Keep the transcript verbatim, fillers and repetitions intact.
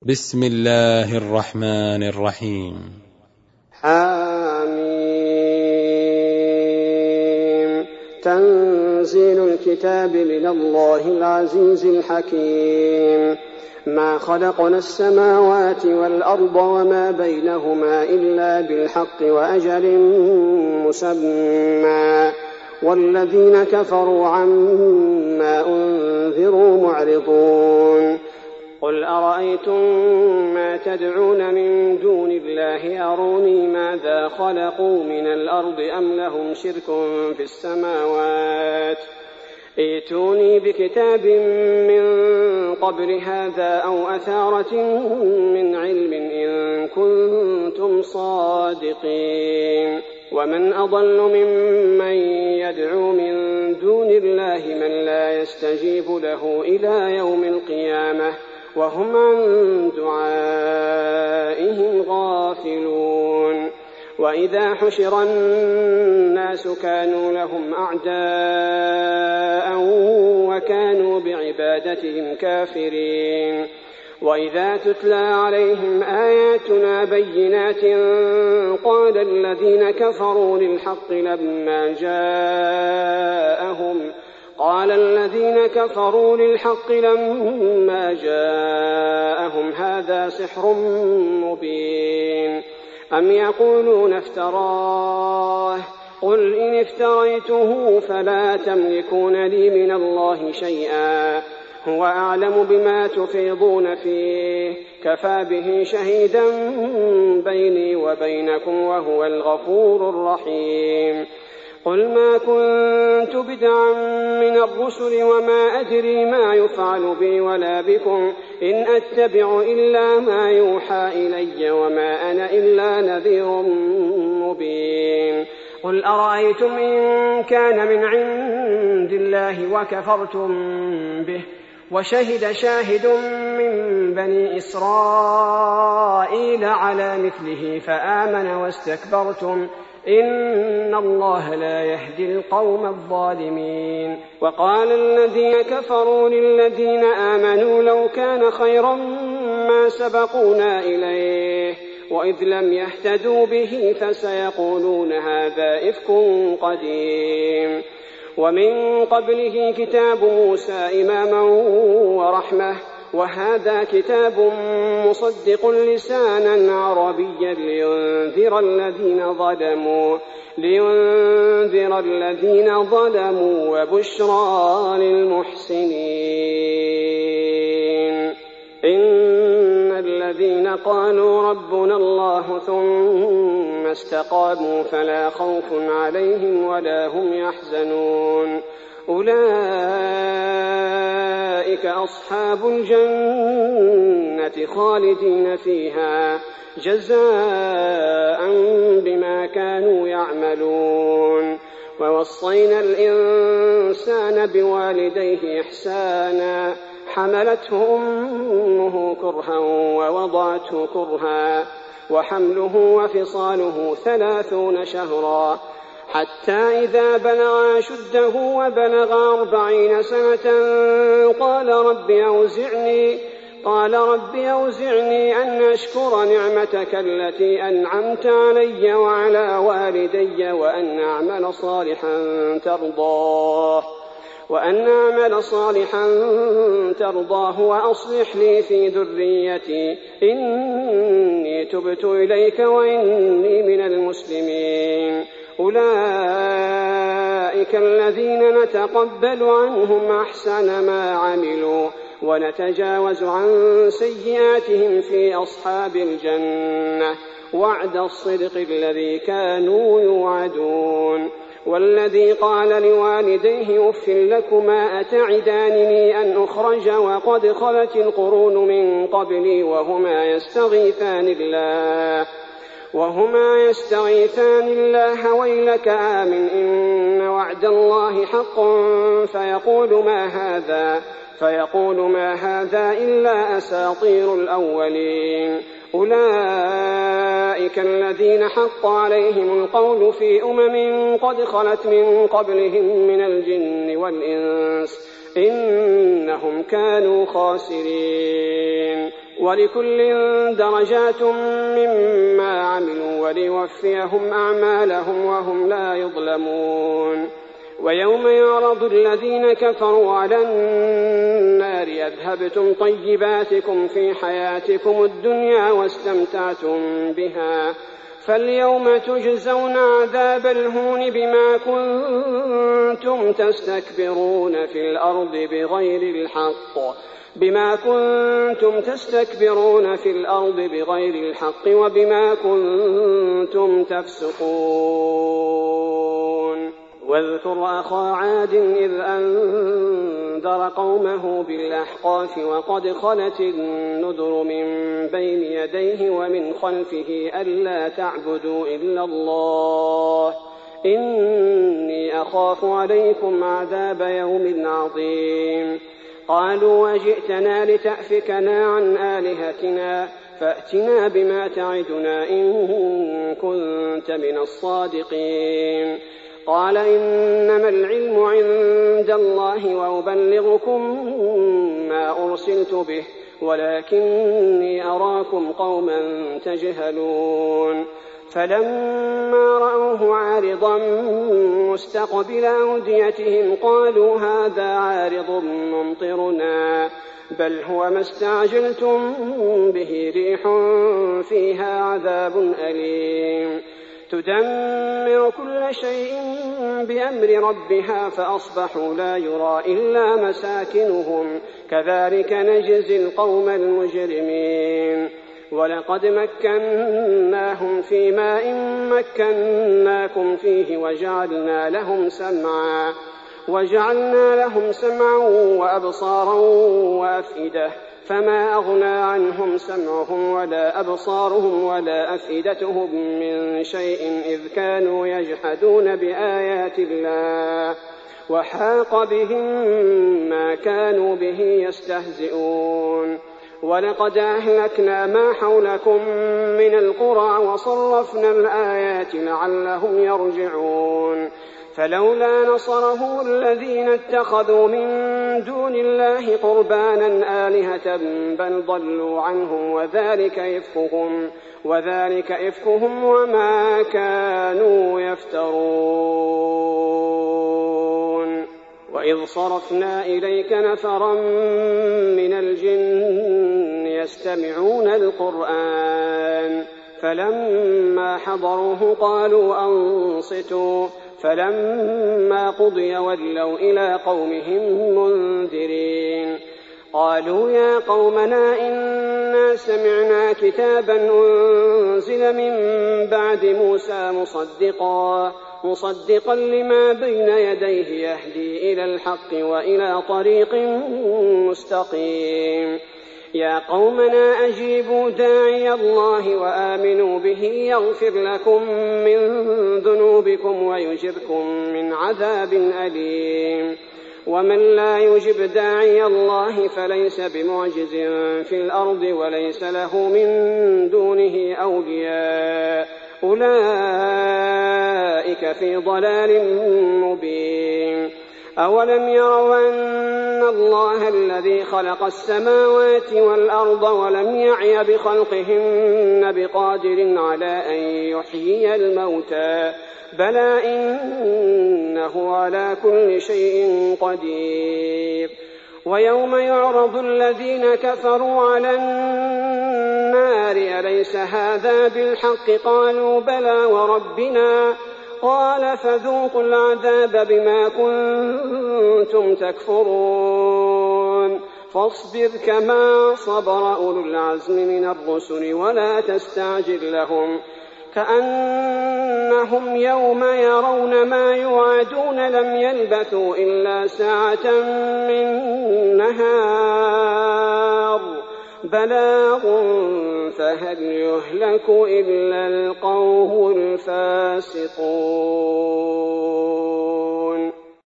بسم الله الرحمن الرحيم. حميم. تنزيل الكتاب من الله العزيز الحكيم. ما خلقنا السماوات والأرض وما بينهما إلا بالحق وأجل مسمى والذين كفروا عما أنذروا معرضون. قل أرأيتم ما تدعون من دون الله أروني ماذا خلقوا من الأرض أم لهم شرك في السماوات ائتوني بكتاب من قبل هذا أو أثارة من علم إن كنتم صادقين. ومن أضل ممن يدعو من دون الله من لا يستجيب له إلى يوم القيامة وهم عن دعائهم غافلون. وإذا حشر الناس كانوا لهم أعداء وكانوا بعبادتهم كافرين. وإذا تتلى عليهم آياتنا بينات قال الذين كفروا للحق لما جاءهم قال الذين كفروا للحق لما جاءهم هذا سحر مبين أم يقولون افتراه قل إن افتريته فلا تملكون لي من الله شيئا هو أعلم بما تفيضون فيه كفى به شهيدا بيني وبينكم وهو الغفور الرحيم. قل ما كنت بدعا من الرسل وما أدري ما يفعل بي ولا بكم إن أتبع إلا ما يوحى إلي وما أنا إلا نذير مبين. قل أرأيتم إن كان من عند الله وكفرتم به وشهد شاهد من بني إسرائيل على مثله فآمن واستكبرتم إن الله لا يهدي القوم الظالمين. وقال الذين كفروا للذين آمنوا لو كان خيرا ما سبقونا إليه وإذ لم يهتدوا به فسيقولون هذا إفك قديم. ومن قبله كتاب موسى إماما ورحمة وهذا كتاب مصدق لسانا عربيا لينذر الذين ظلموا لينذر الذين ظلموا وبشرى للمحسنين. إن الذين قالوا ربنا الله ثم استقاموا فلا خوف عليهم ولا هم يحزنون أولئك أصحاب الجنة خالدين فيها جزاء بما كانوا يعملون. ووصينا الإنسان بوالديه إحسانا حملته أمه كرها ووضعته كرها وحمله وفصاله ثلاثون شهرا حتى إذا بلغ أشده وبلغ أربعين سنة قال رب أوزعني قال رب أوزعني أن أشكر نعمتك التي أنعمت علي وعلى والدي وأن أعمل صالحا ترضاه وأن أعمل صالحا ترضاه وأصلح لي في ذريتي إني تبت إليك وإني من المسلمين. أولئك الذين نتقبل عنهم أحسن ما عملوا ونتجاوز عن سيئاتهم في أصحاب الجنة وعد الصدق الذي كانوا يوعدون. والذي قال لوالديه أف لكما أتعدانني أن أخرج وقد خلت القرون من قبلي وهما يستغيثان الله وهما يستغيثان الله ويلك آمن إن وعد الله حق فيقول ما هذا فيقول ما هذا إلا أساطير الأولين. أولئك الذين حق عليهم القول في أمم قد خلت من قبلهم من الجن والإنس إنهم كانوا خاسرين. ولكل درجات مما عملوا وليوفيهم أعمالهم وهم لا يظلمون. ويوم يعرض الذين كفروا على النار أذهبتم طيباتكم في حياتكم الدنيا واستمتعتم بها فاليوم تجزون عذاب الهون بما كنتم تستكبرون في الأرض بغير الحق بما كنتم تستكبرون في الأرض بغير الحق وبما كنتم تفسقون. واذكر أخا عاد إذ أنذر قومه بالأحقاف وقد خلت النذر من بين يديه ومن خلفه ألا تعبدوا إلا الله إني أخاف عليكم عذاب يوم عظيم. قالوا وجئتنا لتأفكنا عن آلهتنا فأتنا بما تعدنا إن كنت من الصادقين. قال إنما العلم عند الله وأبلغكم ما أرسلت به ولكني أراكم قوما تجهلون. فلما رأوه عارضا مستقبل أوديتهم قالوا هذا عارض ممطرنا بل هو ما استعجلتم به ريح فيها عذاب أليم تدمر كل شيء بأمر ربها فأصبحوا لا يرى إلا مساكنهم كذلك نجزي القوم المجرمين. ولقد مكناهم في ماء مكناكم فيه وجعلنا لهم سمعا وجعلنا لهم سمعا وأبصارا وأفئدة فما أغنى عنهم سمعهم ولا أبصارهم ولا أفئدتهم من شيء إذ كانوا يجحدون بآيات الله وحاق بهم ما كانوا به يستهزئون. ولقد أهلكنا ما حولكم من القرى وصرفنا الآيات لعلهم يرجعون. فلولا نصرهم الذين اتخذوا من دون الله قربانا آلهة بل ضلوا عنهم وذلك إفكهم وذلك إفكهم وما كانوا يفترون. وإذ صرفنا إليك نفرا من الجن يستمعون القرآن فلما حضروه قالوا أنصتوا فلما قضي ولوا إلى قومهم منذرين. قالوا يا قومنا إنا سمعنا كتابا أنزل من بعد موسى مصدقا مصدقا لما بين يديه يهدي إلى الحق وإلى طريق مستقيم. يا قومنا أجيبوا داعي الله وآمنوا به يغفر لكم من ذنوبكم ويجركم من عذاب أليم. ومن لا يجب داعي الله فليس بمعجز في الأرض وليس له من دونه أولياء أولئك في ضلال مبين. أولم يروا أن الله الذي خلق السماوات والأرض ولم يعي بخلقهن بقادر على أن يحيي الموتى بلى إنه على كل شيء قدير. ويوم يعرض الذين كفروا على النار أليس هذا بالحق قالوا بلى وربنا قال فذوقوا العذاب بما كنتم تكفرون. فاصبر كما صبر أولو العزم من الرسل ولا تستعجل لهم كأنهم يوم يرون ما يوعدون لم يلبثوا إلا ساعة من نهار بلاغ فهل يهلك إلا القوم الفاسقون.